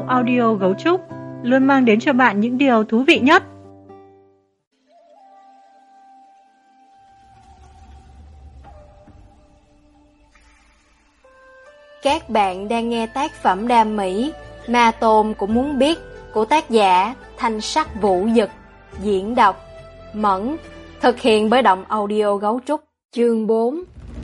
audio Gấu Trúc luôn mang đến cho bạn những điều thú vị nhất. Các bạn đang nghe tác phẩm đam mỹ Ma Tôn Cũng Muốn Biết của tác giả Thanh Sắc Vũ Dực, diễn đọc Mẫn, thực hiện bởi Động Audio Gấu Trúc. Chương 4.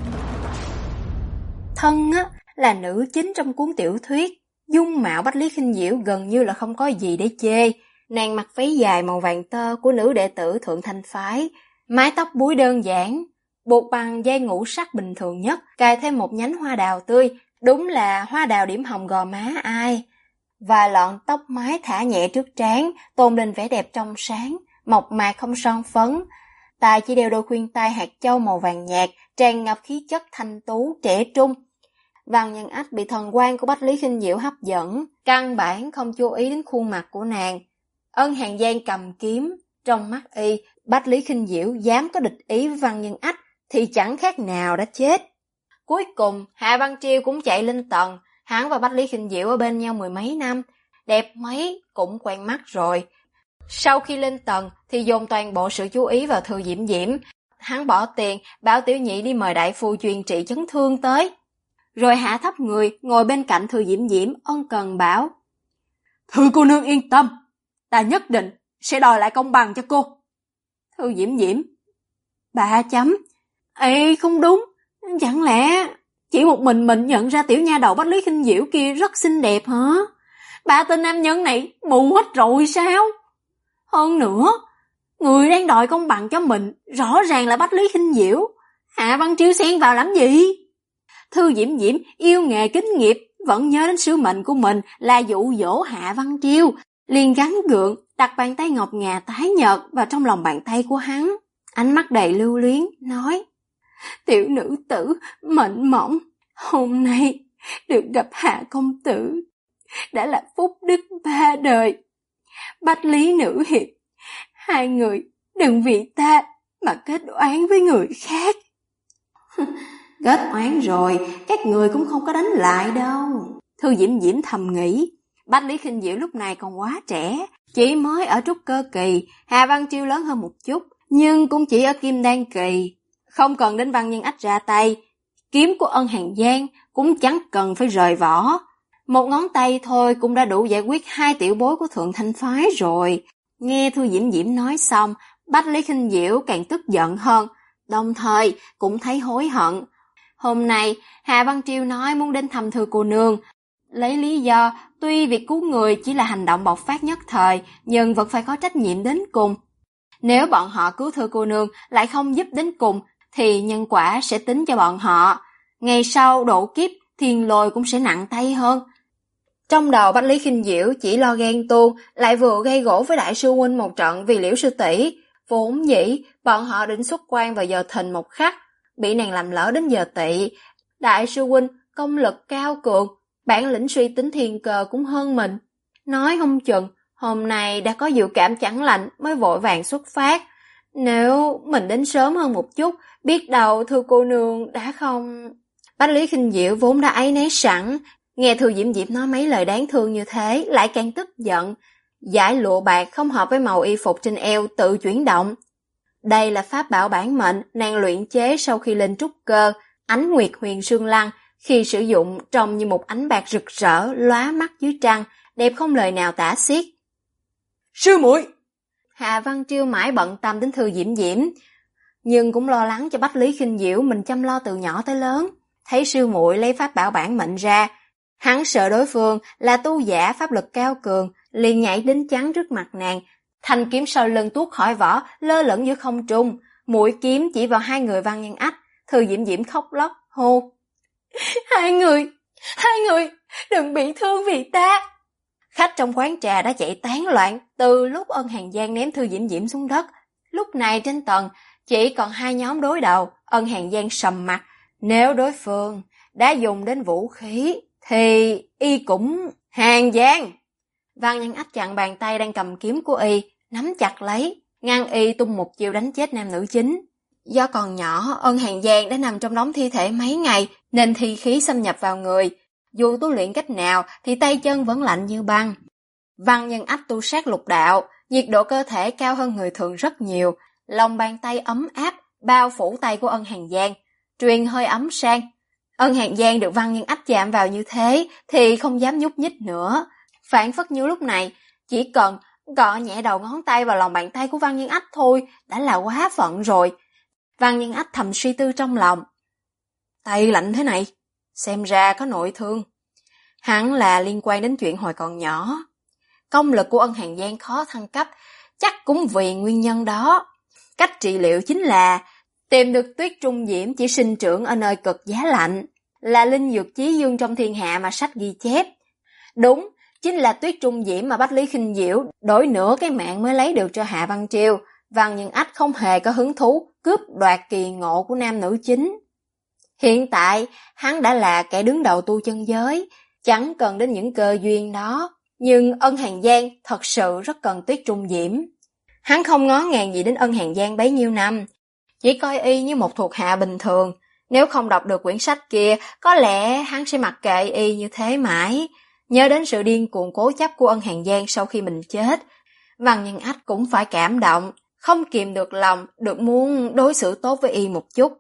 Thân là nữ chính trong cuốn tiểu thuyết, dung mạo Bách Lý Khinh Diễu gần như là không có gì để chê. Nàng mặc váy dài màu vàng tơ của nữ đệ tử Thượng Thanh Phái, mái tóc búi đơn giản, buộc bằng dây ngũ sắc bình thường nhất, cài thêm một nhánh hoa đào tươi, đúng là hoa đào điểm hồng gò má ai. Và lọn tóc mái thả nhẹ trước trán, tôn lên vẻ đẹp trong sáng, mộc mạc không son phấn. Tai chỉ đeo đôi khuyên tai hạt châu màu vàng nhạt, tràn ngập khí chất thanh tú, trẻ trung. Văn Nhân Ách bị thần quan của Bách Lý Khinh Diễu hấp dẫn, căn bản không chú ý đến khuôn mặt của nàng. Ân Hàn Giang cầm kiếm, trong mắt y, Bách Lý Khinh Diễu dám có địch ý với Văn Nhân Ách thì chẳng khác nào đã chết. Cuối cùng, Hạ Văn Triêu cũng chạy lên tầng, hắn và Bách Lý Khinh Diễu ở bên nhau 10 mấy năm, đẹp mấy cũng quen mắt rồi. Sau khi lên tầng thì dồn toàn bộ sự chú ý vào Thư Diễm Diễm, hắn bỏ tiền bảo tiểu nhị đi mời đại phu chuyên trị chấn thương tới. Rồi hạ thấp người, ngồi bên cạnh Thư Diễm Diễm, ân cần bảo: "Thư cô nương yên tâm, ta nhất định sẽ đòi lại công bằng cho cô." Thư Diễm Diễm: "3 chấm. Ê, không đúng, chẳng lẽ chỉ một mình nhận ra tiểu nha đầu Bách Lý Khinh Diễu kia rất xinh đẹp hả? Ba tên nam nhân này mù hết rồi sao? Hơn nữa, người đang đòi công bằng cho mình rõ ràng là Bách Lý Khinh Diễu, Hạ Văn Triêu xen vào làm gì?" Thư Diễm Diễm yêu nghề kính nghiệp, vẫn nhớ đến sứ mệnh của mình là dụ dỗ Hạ Văn Triêu, liền gắng gượng đặt bàn tay ngọc ngà tái nhợt vào trong lòng bàn tay của hắn, ánh mắt đầy lưu luyến nói: "Tiểu nữ tử mệnh mỏng, hôm nay được gặp Hạ công tử đã là phúc đức 3 đời. Bách Lý nữ hiệp, hai người đừng vì ta mà kết oán với người khác." "Kết oán rồi, các người cũng không có đánh lại đâu." Thư Diễm Diễm thầm nghĩ, Bách Lý Khinh Diễu lúc này còn quá trẻ, chỉ mới ở trúc cơ kỳ, Hà Văn Triêu lớn hơn một chút, nhưng cũng chỉ ở kim đan kỳ, không cần đến Văn Nhân Ách ra tay. Kiếm của Ân Hàn Giang cũng chẳng cần phải rời vỏ, một ngón tay thôi cũng đã đủ giải quyết 2 tiểu bối của Thượng Thanh Phái rồi. Nghe Thư Diễm Diễm nói xong, Bách Lý Khinh Diễu càng tức giận hơn, đồng thời cũng thấy hối hận. Hôm nay, Hạ Văn Triêu nói muốn đến thăm Thư cô nương, lấy lý do tuy việc cứu người chỉ là hành động bộc phát nhất thời, nhưng vẫn phải có trách nhiệm đến cùng. Nếu bọn họ cứu Thư cô nương lại không giúp đến cùng, thì nhân quả sẽ tính cho bọn họ. Ngày sau độ kiếp, thiên lôi cũng sẽ nặng tay hơn. Trong đầu Bách Lý Khinh Diễu chỉ lo ghen tuông, lại vừa gây gổ với đại sư huynh một trận vì Liễu sư tỷ. Vốn dĩ, bọn họ định xuất quan vào giờ thìn một khắc, bị nàng làm lỡ đến giờ tỵ. Đại sư huynh công lực cao cường, bản lĩnh suy tính thiên cơ cũng hơn mình. Nói không chừng, hôm nay đã có dự cảm chẳng lành mới vội vàng xuất phát. Nếu mình đến sớm hơn một chút, biết đâu Thư cô nương đã không... Bách Lý Khinh Diễu vốn đã áy náy sẵn, nghe Thư Diễm Diễm nói mấy lời đáng thương như thế, lại càng tức giận. Dải lụa bạc không hợp với màu y phục trên eo tự chuyển động. Đây là pháp bảo bản mệnh nàng luyện chế sau khi lên trúc cơ, Ánh Nguyệt Huyền Sương Lăng, khi sử dụng trông như một ánh bạc rực rỡ lóa mắt dưới trăng, đẹp không lời nào tả xiết. "Sư muội!" Hạ Văn Triêu mãi bận tâm đến Thư Diễm Diễm, nhưng cũng lo lắng cho Bách Lý Khinh Diễu mình chăm lo từ nhỏ tới lớn. Thấy sư muội lấy pháp bảo bản mệnh ra, hắn sợ đối phương là tu giả pháp lực cao cường, liền nhảy đến chắn trước mặt nàng. Thanh kiếm sau lưng tuốt khỏi vỏ, lơ lửng giữa không trung, mũi kiếm chỉ vào 2 người Văn Nhân Ách. Thư Diễm Diễm khóc lóc hô: hai người đừng bị thương vì ta." Khách trong quán trà đã chạy tán loạn từ lúc Ân Hàn Giang ném Thư Diễm Diễm xuống đất. Lúc này trên tầng chỉ còn 2 nhóm đối đầu. Ân Hàn Giang sầm mặt, nếu đối phương đã dùng đến vũ khí thì y cũng... Hàn Giang! Văn Nhân Ách chặn bàn tay đang cầm kiếm của y, nắm chặt lấy, ngăn y tung một chiêu đánh chết nam nữ chính. Do còn nhỏ, Ân Hàn Giang đã nằm trong đống thi thể mấy ngày, nên thi khí xâm nhập vào người. Dù tu luyện cách nào thì tay chân vẫn lạnh như băng. Văn Nhân Ách tu sát lục đạo, nhiệt độ cơ thể cao hơn người thường rất nhiều, lòng bàn tay ấm áp bao phủ tay của Ân Hàn Giang, truyền hơi ấm sang. Ân Hàn Giang được Văn Nhân Ách chạm vào như thế thì không dám nhúc nhích nữa, phảng phất như lúc này chỉ cần gõ nhẹ đầu ngón tay vào lòng bàn tay của Văn Nhân Ách thôi đã là quá phận rồi. Văn Nhân Ách thầm suy tư trong lòng. Tay lạnh thế này, xem ra có nội thương. Hẳn là liên quan đến chuyện hồi còn nhỏ. Công lực của Ân Hàn Giang khó thăng cấp, chắc cũng vì nguyên nhân đó. Cách trị liệu chính là tìm được tuyết trung diễm chỉ sinh trưởng ở nơi cực giá lạnh, là linh dược chí dương trong thiên hạ mà sách ghi chép. Đúng, chính là tuyết trung diễm mà Bách Lý Khinh Diễu đổi nửa cái mạng mới lấy được cho Hạ Văn Triều. Văn Nhân Ách không hề có hứng thú cướp đoạt kỳ ngộ của nam nữ chính. Hiện tại, hắn đã là kẻ đứng đầu tu chân giới, chẳng cần đến những cơ duyên đó. Nhưng Ân Hàn Giang thật sự rất cần tuyết trung diễm. Hắn không ngó ngàng gì đến Ân Hàn Giang bấy nhiêu năm, chỉ coi y như một thuộc hạ bình thường. Nếu không đọc được quyển sách kia, có lẽ hắn sẽ mặc kệ y như thế mãi. Nhớ đến sự điên cuồng cố chấp của Ân Hàn Giang sau khi mình chết, Văn Nhân Ách cũng phải cảm động, không kìm được lòng, được muốn đối xử tốt với y một chút.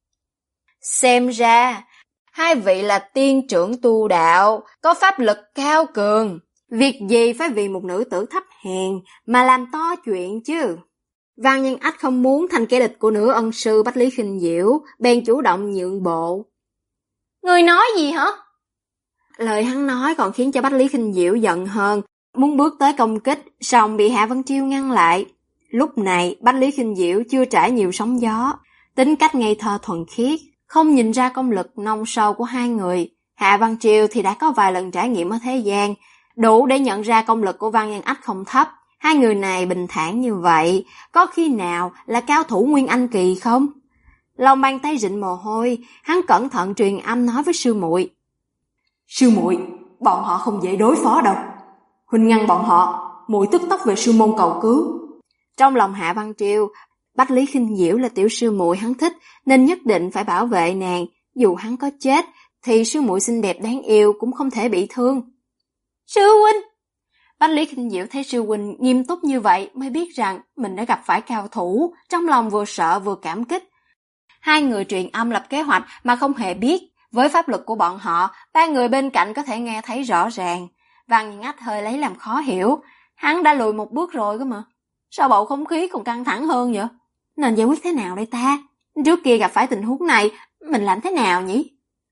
Xem ra, hai vị là tiên trưởng tu đạo, có pháp lực cao cường. Việc gì phải vì một nữ tử thấp hèn mà làm to chuyện chứ? Văn Nhân Ách không muốn thành kẻ địch của nữ ân sư Bách Lý Khinh Diễu, bèn chủ động nhượng bộ. Người nói gì hả? Lời hắn nói còn khiến cho Bách Lý Khinh Diễu giận hơn, muốn bước tới công kích, song bị Hạ Văn Triều ngăn lại. Lúc này, Bách Lý Khinh Diễu chưa trải nhiều sóng gió, tính cách ngây thơ thuần khiết, không nhìn ra công lực nông sâu của hai người. Hạ Văn Triều thì đã có vài lần trải nghiệm ở thế gian, đủ để nhận ra công lực của Văn Nhân Ách không thấp. Hai người này bình thản như vậy, có khi nào là cao thủ Nguyên Anh kỳ không? Lòng bàn tay rịn mồ hôi, hắn cẩn thận truyền âm nói với sư muội. Sư muội, bọn họ không dễ đối phó đâu. Huynh ngăn bọn họ, muội tức tốc về sư môn cầu cứu. Trong lòng Hạ Văn Triều, Bách Lý Khinh Diễu là tiểu sư muội hắn thích, nên nhất định phải bảo vệ nàng. Dù hắn có chết, thì sư muội xinh đẹp đáng yêu cũng không thể bị thương. Sư huynh! Bách Lý Khinh Diễu thấy sư huynh nghiêm túc như vậy mới biết rằng mình đã gặp phải cao thủ, trong lòng vừa sợ vừa cảm kích. Hai người truyền âm lập kế hoạch mà không hề biết, với pháp lực của bọn họ, ba người bên cạnh có thể nghe thấy rõ ràng. Văn Nhân Ách hơi lấy làm khó hiểu, hắn đã lùi một bước rồi cơ mà. Sao bầu không khí còn căng thẳng hơn vậy? Nên giải quyết thế nào đây ta? Trước kia gặp phải tình huống này, mình làm thế nào nhỉ?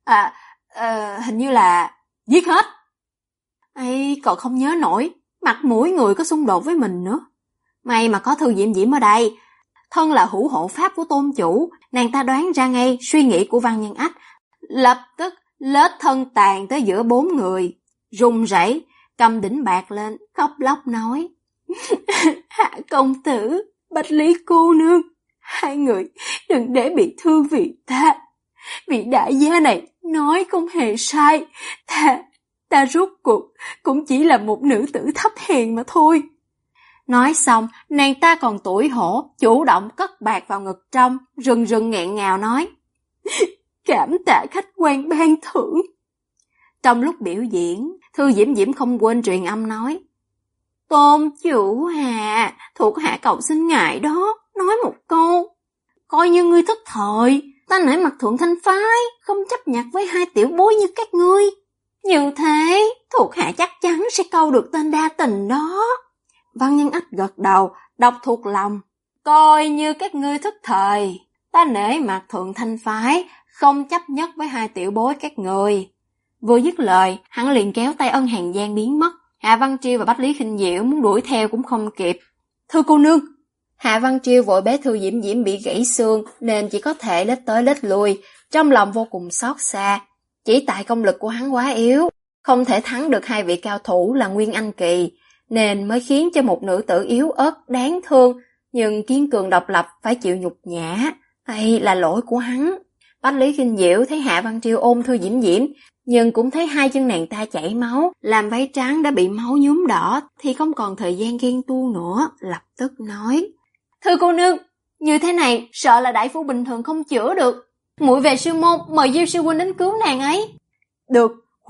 Hình như là giết hết. Ây, còn không nhớ nổi, mặt mũi người có xung đột với mình nữa. May mà có Thư Diễm Diễm ở đây. Thân là hữu hộ pháp của tôn chủ, nàng ta đoán ra ngay suy nghĩ của Văn Nhân Ách, lập tức lết thân tàn tới giữa bốn người, run rẩy, cầm đỉnh bạc lên, khóc lóc nói. Hạ công tử, Bách Lý cô nương, hai người đừng để bị thương vì ta. Vị đại gia này nói không hề sai, ta rốt cuộc cũng chỉ là một nữ tử thấp hèn mà thôi. Nói xong, nàng ta còn tủi hổ, chủ động cất bạc vào ngực trong, rừng rừng nghẹn ngào nói. Cảm tạ khách quan ban thưởng. Trong lúc biểu diễn, Thư Diễm Diễm không quên truyền âm nói. Tôn chủ Hạ, thuộc hạ cầu xin ngài đó, nói một câu. Coi như ngươi thất thời, ta nể mặt thượng thanh phái, không chấp nhặt với hai tiểu bối như các ngươi. Như thế, thuộc hạ chắc chắn sẽ câu được tên đa tình đó. Văn Nhân Ách gật đầu, đọc thuộc lòng. Coi như các ngươi thất thời, ta nể mặt thượng thanh phái, không chấp nhất với hai tiểu bối các người. Vừa dứt lời, hắn liền kéo tay Ân Hàn Giang biến mất. Hạ Văn Triều và Bách Lý Khinh Diễu muốn đuổi theo cũng không kịp. Thưa cô nương! Hạ Văn Triều vội bế Thư Diễm Diễm bị gãy xương nên chỉ có thể lết tới lết lui, trong lòng vô cùng xót xa. Chỉ tại công lực của hắn quá yếu, không thể thắng được hai vị cao thủ là Nguyên Anh kỳ, nên mới khiến cho một nữ tử yếu ớt đáng thương nhưng kiên cường độc lập phải chịu nhục nhã. Đây là lỗi của hắn. Bách Lý Khinh Diễu thấy Hạ Văn Triều ôm Thư Diễm Diễm, nhưng cũng thấy hai chân nàng ta chảy máu, làm váy trắng đã bị máu nhuốm đỏ, thì không còn thời gian ghen tu nữa, lập tức nói. Thưa cô nương, như thế này sợ là đại phu bình thường không chữa được. Muội về sư môn mời Diêu sư huynh đến cứu nàng ấy. Được,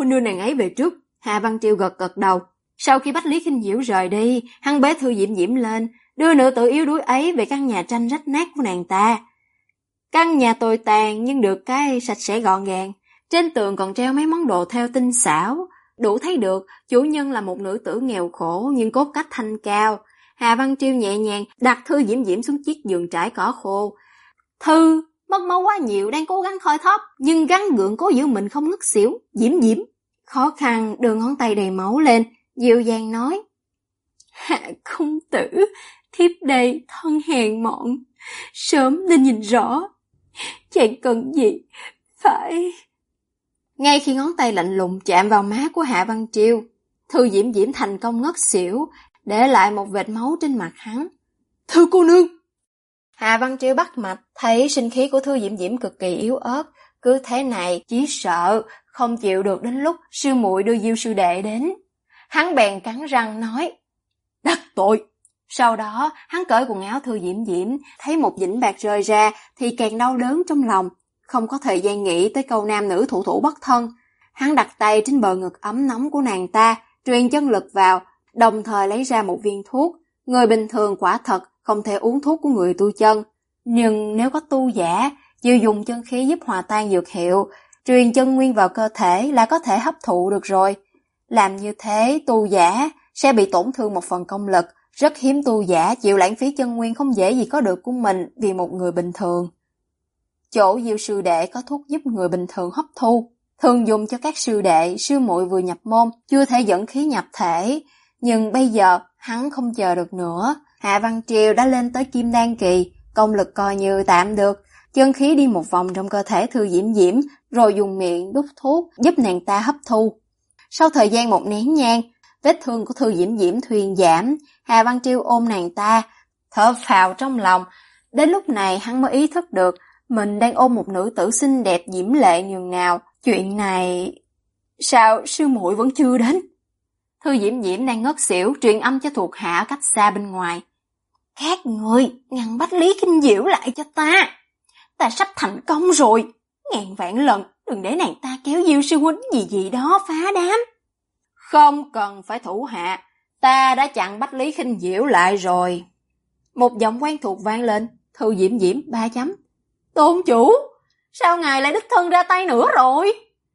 Huynh đưa nàng ấy về trước. Hạ Văn Triều gật gật đầu. Sau khi Bách Lý Khinh Diễu rời đi, hắn bế Thư Diễm Diễm lên, đưa nữ tử yếu đuối ấy về căn nhà tranh rách nát của nàng ta. Căn nhà tồi tàn nhưng được cái sạch sẽ gọn gàng. Trên tường còn treo mấy món đồ thêu tinh xảo, đủ thấy được chủ nhân là một nữ tử nghèo khổ nhưng cốt cách thanh cao. Hà Văn Triều nhẹ nhàng đặt Thư Diễm Diễm xuống chiếc giường trải cỏ khô. Thư mất máu quá nhiều, đang cố gắng khôi thóp, nhưng gắng gượng cố giữ mình không ngất xỉu. Diễm Diễm khó khăn đưa ngón tay đầy máu lên, dịu dàng nói: Hạ công tử, thiếp đây thân hèn mọn, sớm nên nhìn rõ, chẳng cần gì phải. Ngay khi ngón tay lạnh lùng chạm vào má của Hạ Văn Triều, Thư Diễm Diễm thành công ngất xỉu, để lại một vệt máu trên mặt hắn. Thư cô nương! Hạ Văn Triều bắt mạch, thấy sinh khí của Thư Diễm Diễm cực kỳ yếu ớt, cứ thế này chỉ sợ không chịu được đến lúc sư muội đưa Diêu sư đệ đến. Hắn bèn cắn răng nói: Đắc tội! Sau đó hắn cởi quần áo Thư Diễm Diễm, thấy một dĩnh bạc rơi ra thì càng đau đớn trong lòng, không có thời gian nghĩ tới câu nam nữ thủ thủ bất thân. Hắn đặt tay trên bờ ngực ấm nóng của nàng ta, truyền chân lực vào, đồng thời lấy ra một viên thuốc. Người bình thường quả thật không thể uống thuốc của người tu chân, nhưng nếu có tu giả, chỉ dùng chân khí giúp hòa tan dược hiệu, truyền chân nguyên vào cơ thể là có thể hấp thụ được rồi. Làm như thế, tu giả sẽ bị tổn thương một phần công lực, rất hiếm tu giả chịu lãng phí chân nguyên không dễ gì có được của mình vì một người bình thường. Chỗ Diêu sư đệ có thuốc giúp người bình thường hấp thu, thường dùng cho các sư đệ, sư muội vừa nhập môn, chưa thể dẫn khí nhập thể. Nhưng bây giờ, hắn không chờ được nữa. Hạ Văn Triều đã lên tới Kim Đan kỳ, công lực coi như tạm được. Chân khí đi một vòng trong cơ thể Thư Diễm Diễm, rồi dùng miệng đút thuốc giúp nàng ta hấp thu. Sau thời gian một nén nhang, vết thương của Thư Diễm Diễm thuyên giảm. Hạ Văn Triều ôm nàng ta, thở phào trong lòng. Đến lúc này hắn mới ý thức được mình đang ôm một nữ tử xinh đẹp diễm lệ nhường nào. Chuyện này... Sao sư muội vẫn chưa đến? Thư Diễm Diễm đang ngất xỉu, truyền âm cho thuộc hạ cách xa bên ngoài. Các người ngăn Bách Lý Khinh Diễu lại cho ta. Ta sắp thành công rồi. Ngàn vạn lần đừng để nàng ta kéo Diêu sư huynh gì đó phá đám. Không cần phải thủ hạ, ta đã chặn Bách Lý Khinh Diễu lại rồi. Một giọng quen thuộc vang lên. Thư Diễm Diễm 3 chấm. Tôn chủ, sao ngài lại đích thân ra tay nữa rồi?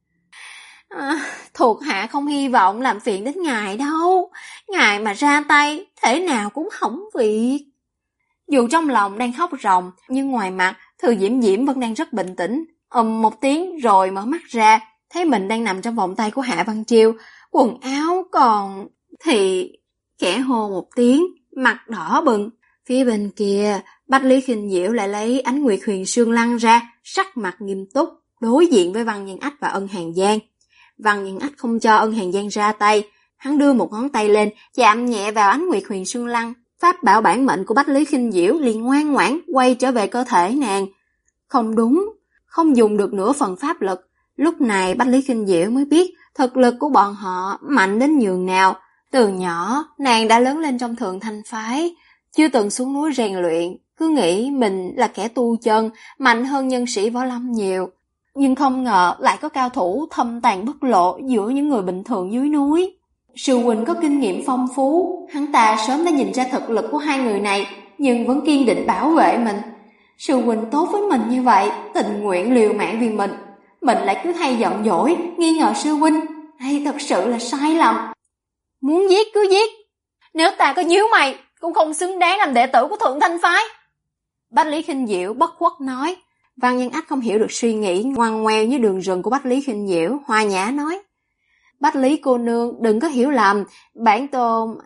Thuộc hạ không hy vọng làm phiền đến ngài đâu. Ngài mà ra tay, thể nào cũng hỏng việc. Dù trong lòng đang khóc ròng, nhưng ngoài mặt, Thư Diễm Diễm vẫn đang rất bình tĩnh. Một tiếng rồi mở mắt ra, thấy mình đang nằm trong vòng tay của Hạ Văn Triều. Quần áo còn... Thì... khẽ hô một tiếng, mặt đỏ bừng. Phía bên kia, Bách Lý Khinh Diễu lại lấy Ánh Nguyệt Huyền Sương Lăng ra, sắc mặt nghiêm túc, đối diện với Văn Nhân Ách và Ân Hàn Giang. Văn Nhân Ách không cho Ân Hàn Giang ra tay, hắn đưa một ngón tay lên, chạm nhẹ vào Ánh Nguyệt Huyền Sương Lăng. Pháp bảo bản mệnh của Bách Lý Khinh Diễu liền ngoan ngoãn quay trở về cơ thể nàng. Không đúng, không dùng được nửa phần pháp lực. Lúc này Bách Lý Khinh Diễu mới biết thực lực của bọn họ mạnh đến nhường nào. Từ nhỏ, nàng đã lớn lên trong Thượng Thanh phái, chưa từng xuống núi rèn luyện, cứ nghĩ mình là kẻ tu chân, mạnh hơn nhân sĩ võ lâm nhiều. Nhưng không ngờ lại có cao thủ thâm tàng bất lộ giữa những người bình thường dưới núi. Sư huynh có kinh nghiệm phong phú, hắn ta sớm đã nhìn ra thực lực của hai người này, nhưng vẫn kiên định bảo vệ mình. Sư huynh tốt với mình như vậy, tình nguyện liều mạng vì mình lại cứ hay giận dỗi, nghi ngờ sư huynh. Đây thật sự là sai lầm. Muốn giết cứ giết, nếu ta có nhíu mày cũng không xứng đáng làm đệ tử của Thượng Thanh phái. Bách Lý Khinh Diễu bất khuất nói. Văn Nhân Ách không hiểu được suy nghĩ ngoằn ngoèo như đường rừng của Bách Lý Khinh Diễu, hòa nhã nói: Bách Lý cô nương đừng có hiểu lầm, bản tôn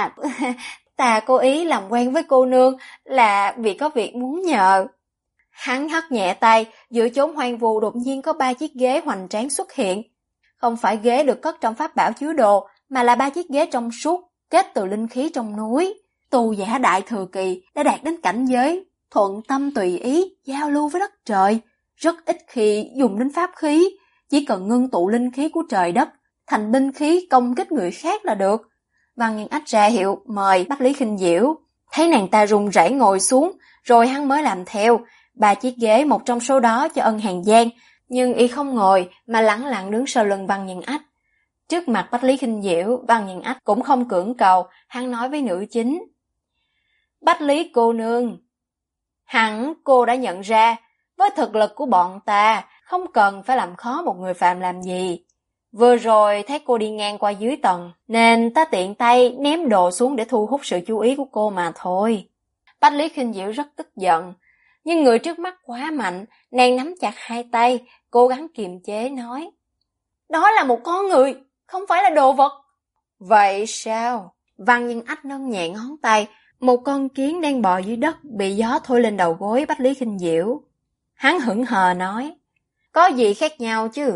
ta cố ý làm quen với cô nương là vì có việc muốn nhờ. Hắn hất nhẹ tay, giữa chốn hoang vu đột nhiên có 3 chiếc ghế hoành tráng xuất hiện. Không phải ghế được cất trong pháp bảo chứa đồ, mà là 3 chiếc ghế trong suốt, kết từ linh khí trong núi. Tu giả đại thừa kỳ đã đạt đến cảnh giới thuận tâm tùy ý, giao lưu với đất trời, rất ít khi dùng đến pháp khí, chỉ cần ngưng tụ linh khí của trời đất thành binh khí công kích người khác là được. Văn Nhân Ách ra hiệu mời Bách Lý Khinh Diễu, thấy nàng ta run rẩy ngồi xuống, rồi hắn mới làm theo. 3 chiếc ghế, một trong số đó cho Ân Hàn Giang, nhưng y không ngồi mà lẳng lặng đứng sau lưng Văn Nhân Ách. Trước mặt Bách Lý Khinh Diễu, Văn Nhân Ách cũng không cưỡng cầu, hắn nói với nữ chính. Bách Lý cô nương, hẳn cô đã nhận ra, với thực lực của bọn ta, không cần phải làm khó một người phạm làm gì. Vừa rồi thấy cô đi ngang qua dưới tầng, nên ta tiện tay ném đồ xuống để thu hút sự chú ý của cô mà thôi. Bách Lý Khinh Diễu rất tức giận, nhưng người trước mắt quá mạnh, nàng nắm chặt hai tay, cố gắng kiềm chế nói. Đó là một con người, không phải là đồ vật. Vậy sao? Văn Nhân Ách nâng nhẹ ngón tay, một con kiến đang bò dưới đất bị gió thổi lên đầu gối Bách Lý Khinh Diễu. Hắn hững hờ nói, có gì khác nhau chứ?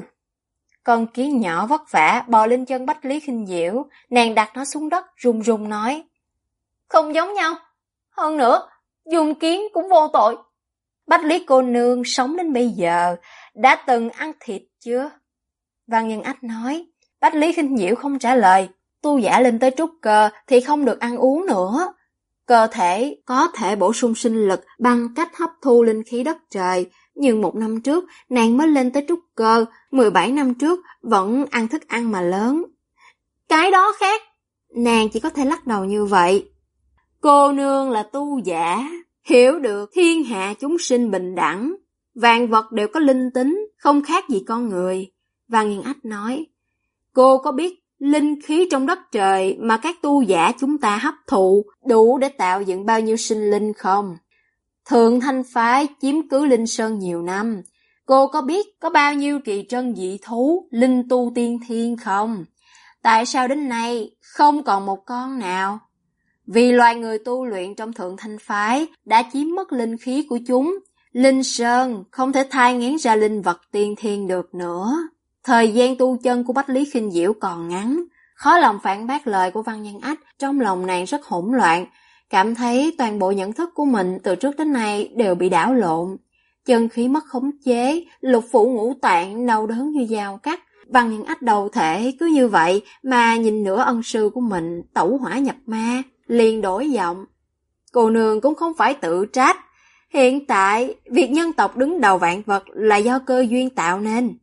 Con kiến nhỏ vất vả bò lên chân Bách Lý Khinh Diễu, nàng đặt nó xuống đất run run nói, không giống nhau. Hơn nữa, dùng kiến cũng vô tội. Bách Lý cô nương sống đến bây giờ, đã từng ăn thịt chưa? Văn Nhân Ách nói. Bách Lý Khinh Diễu không trả lời. Tu giả lên tới trúc cơ thì không được ăn uống nữa. Cơ thể có thể bổ sung sinh lực bằng cách hấp thu linh khí đất trời. Nhưng 1 năm trước, nàng mới lên tới trúc cơ, 17 năm trước vẫn ăn thức ăn mà lớn. Cái đó khác. Nàng chỉ có thể lắc đầu như vậy. Cô nương là tu giả, hiểu được thiên hạ chúng sinh bình đẳng. Vạn vật đều có linh tính, không khác gì con người. Văn Nhân Ách nói, cô có biết linh khí trong đất trời mà các tu giả chúng ta hấp thụ đủ để tạo dựng bao nhiêu sinh linh không? Thượng Thanh Phái chiếm cứ Linh Sơn nhiều năm. Cô có biết có bao nhiêu kỳ trân dị thú, linh tu tiên thiên không? Tại sao đến nay không còn một con nào? Vì loài người tu luyện trong Thượng Thanh Phái đã chiếm mất linh khí của chúng. Linh Sơn không thể thai nghén ra linh vật tiên thiên được nữa. Thời gian tu chân của Bách Lý Khinh Diễu còn ngắn. Khó lòng phản bác lời của Văn Nhân Ách, trong lòng nàng rất hỗn loạn. Cảm thấy toàn bộ nhận thức của mình từ trước đến nay đều bị đảo lộn. Chân khí mất khống chế, lục phủ ngũ tạng đau đớn như dao cắt. Văn Nhân Ách đầu thể cứ như vậy mà nhìn nửa ân sư của mình tẩu hỏa nhập ma, liền đổi giọng. Cô nương cũng không phải tự trách. Hiện tại, việc nhân tộc đứng đầu vạn vật là do cơ duyên tạo nên.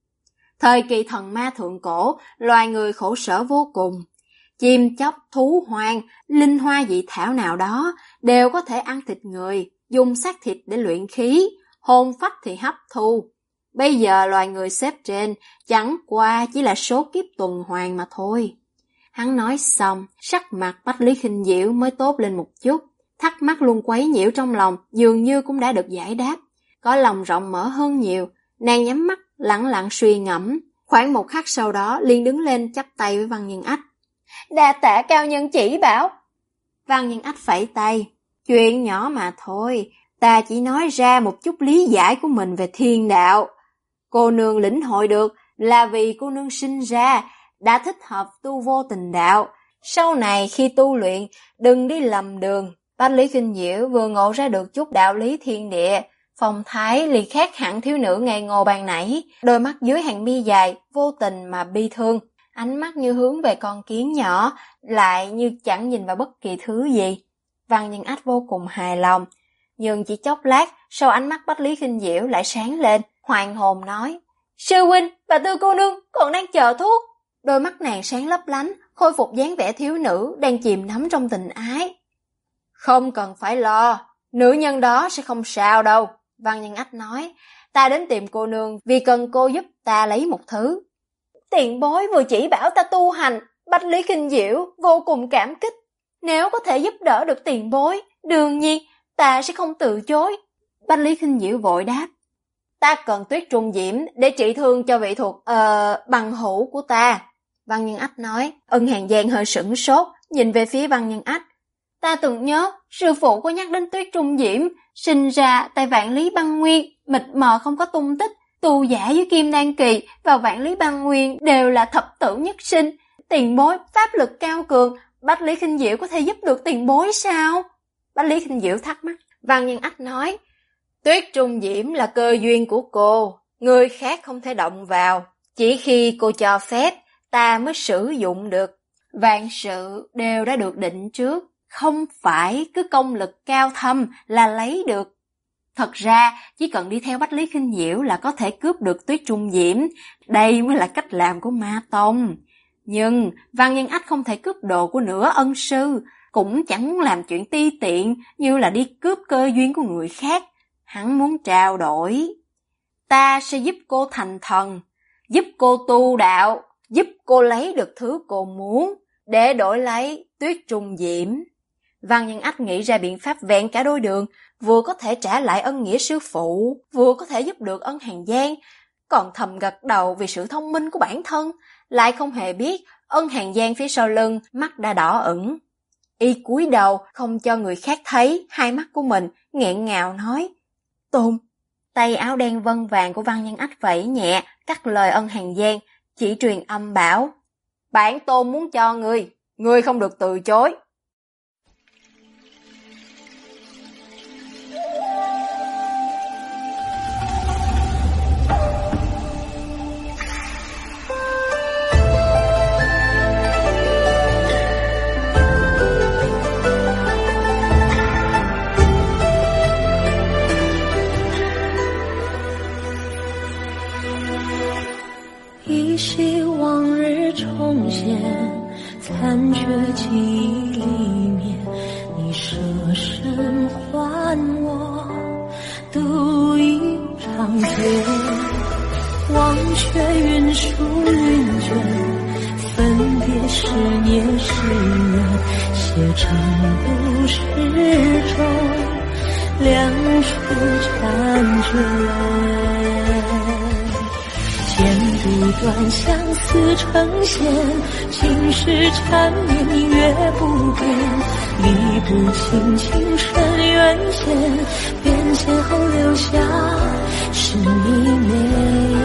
Thời kỳ thần ma thượng cổ, loài người khổ sở vô cùng. Chim chóc, thú hoang, linh hoa dị thảo nào đó đều có thể ăn thịt người, dùng xác thịt để luyện khí, hồn phách thì hấp thu. Bây giờ loài người xếp trên, chẳng qua chỉ là số kiếp tuần hoàn mà thôi. Hắn nói xong, sắc mặt Bách Lý Khinh Diễu mới tốt lên một chút. Thắc mắc luôn quấy nhiễu trong lòng dường như cũng đã được giải đáp. Có lòng rộng mở hơn nhiều, nàng nhắm mắt lặng lặng suy ngẫm. Khoảng một khắc sau đó liền đứng lên chắp tay với Văn Nhân Ách. Đa tạ cao nhân chỉ bảo. Văn Nhân Ách phẩy tay. Chuyện nhỏ mà thôi, ta chỉ nói ra một chút lý giải của mình về thiên đạo. Cô nương lĩnh hội được là vì cô nương sinh ra đã thích hợp tu vô tình đạo. Sau này khi tu luyện, đừng đi lầm đường. Bách Lý Khinh Diễu vừa ngộ ra được chút đạo lý thiên địa, phong thái liền khác hẳn thiếu nữ ngây ngô ban nãy, đôi mắt dưới hàng mi dài, vô tình mà bi thương, ánh mắt như hướng về con kiến nhỏ, lại như chẳng nhìn vào bất kỳ thứ gì. Văn Nhân Ách vô cùng hài lòng, nhưng chỉ chốc lát, sau ánh mắt Bách Lý Khinh Diễu lại sáng lên, hoàn hồn nói, sư huynh và Tư cô nương còn đang chờ thuốc. Đôi mắt nàng sáng lấp lánh, khôi phục dáng vẻ thiếu nữ đang chìm đắm trong tình ái. Không cần phải lo, nữ nhân đó sẽ không sao đâu. Văn Nhân Ách nói, ta đến tìm cô nương vì cần cô giúp ta lấy một thứ. Tiền bối vừa chỉ bảo ta tu hành, Bách Lý Khinh Diễu vô cùng cảm kích. Nếu có thể giúp đỡ được tiền bối, đương nhiên ta sẽ không từ chối. Bách Lý Khinh Diễu vội đáp, ta cần tuyết trung diễm để trị thương cho vị thuộc bằng hữu của ta. Văn Nhân Ách nói. Ân Hàn Giang hơi sửng sốt, nhìn về phía Văn Nhân Ách. Ta từng nhớ, sư phụ có nhắc đến tuyết trung diễm, sinh ra tại Vạn Lý Băng Nguyên, mịt mờ không có tung tích. Tu giả với Kim Đan Kỳ vào Vạn Lý Băng Nguyên đều là thập tử nhất sinh. Tiền bối pháp lực cao cường, Bách Lý Khinh Diễu có thể giúp được tiền bối sao? Bách Lý Khinh Diễu thắc mắc. Văn Nhân Ách nói, tuyết trung diễm là cơ duyên của cô, người khác không thể động vào. Chỉ khi cô cho phép, ta mới sử dụng được. Vạn sự đều đã được định trước, không phải cứ công lực cao thâm là lấy được. Thật ra, chỉ cần đi theo Bách Lý Khinh Diễu là có thể cướp được tuyết trung diễm. Đây mới là cách làm của Ma Tông. Nhưng Văn Nhân Ách không thể cướp đồ của nửa ân sư, cũng chẳng muốn làm chuyện ti tiện như là đi cướp cơ duyên của người khác. Hắn muốn trao đổi. Ta sẽ giúp cô thành thần, giúp cô tu đạo, giúp cô lấy được thứ cô muốn, để đổi lấy Tuyết Trung Diễm. Văn Nhân Ách nghĩ ra biện pháp vẹn cả đôi đường, vừa có thể trả lại ân nghĩa sư phụ, vừa có thể giúp được Ân Hàn Giang, còn thầm gật đầu vì sự thông minh của bản thân, lại không hề biết Ân Hàn Giang phía sau lưng mắt đã đỏ ửng. Y cúi đầu không cho người khác thấy hai mắt của mình, nghẹn ngào nói: Tôn. Tay áo đen vân vàng của Văn Nhân Ách vẫy nhẹ, cắt lời Ân Hàn Giang, chỉ truyền âm bảo: Bản Tôn muốn cho ngươi không được từ chối. 依稀往日重现，残缺记忆里面，你舍身还我度一场劫，忘却云舒云卷，分别是年是月，写成故事中两处缠卷。剪不断相思成线，情是缠绵月不变，理不清情深缘浅，变迁后留下是你美。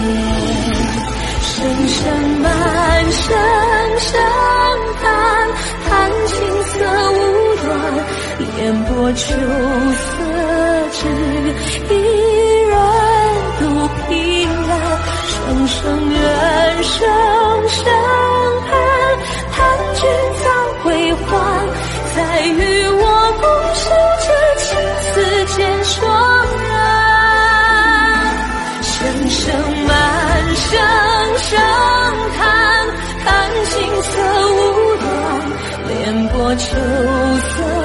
声声满声声叹，叹青涩无端，烟波秋色只一人独凭栏。声声怨，声声叹，叹君早归还，再与我共守这青丝渐霜染。声声满，声声叹，叹青涩无端，莲波秋色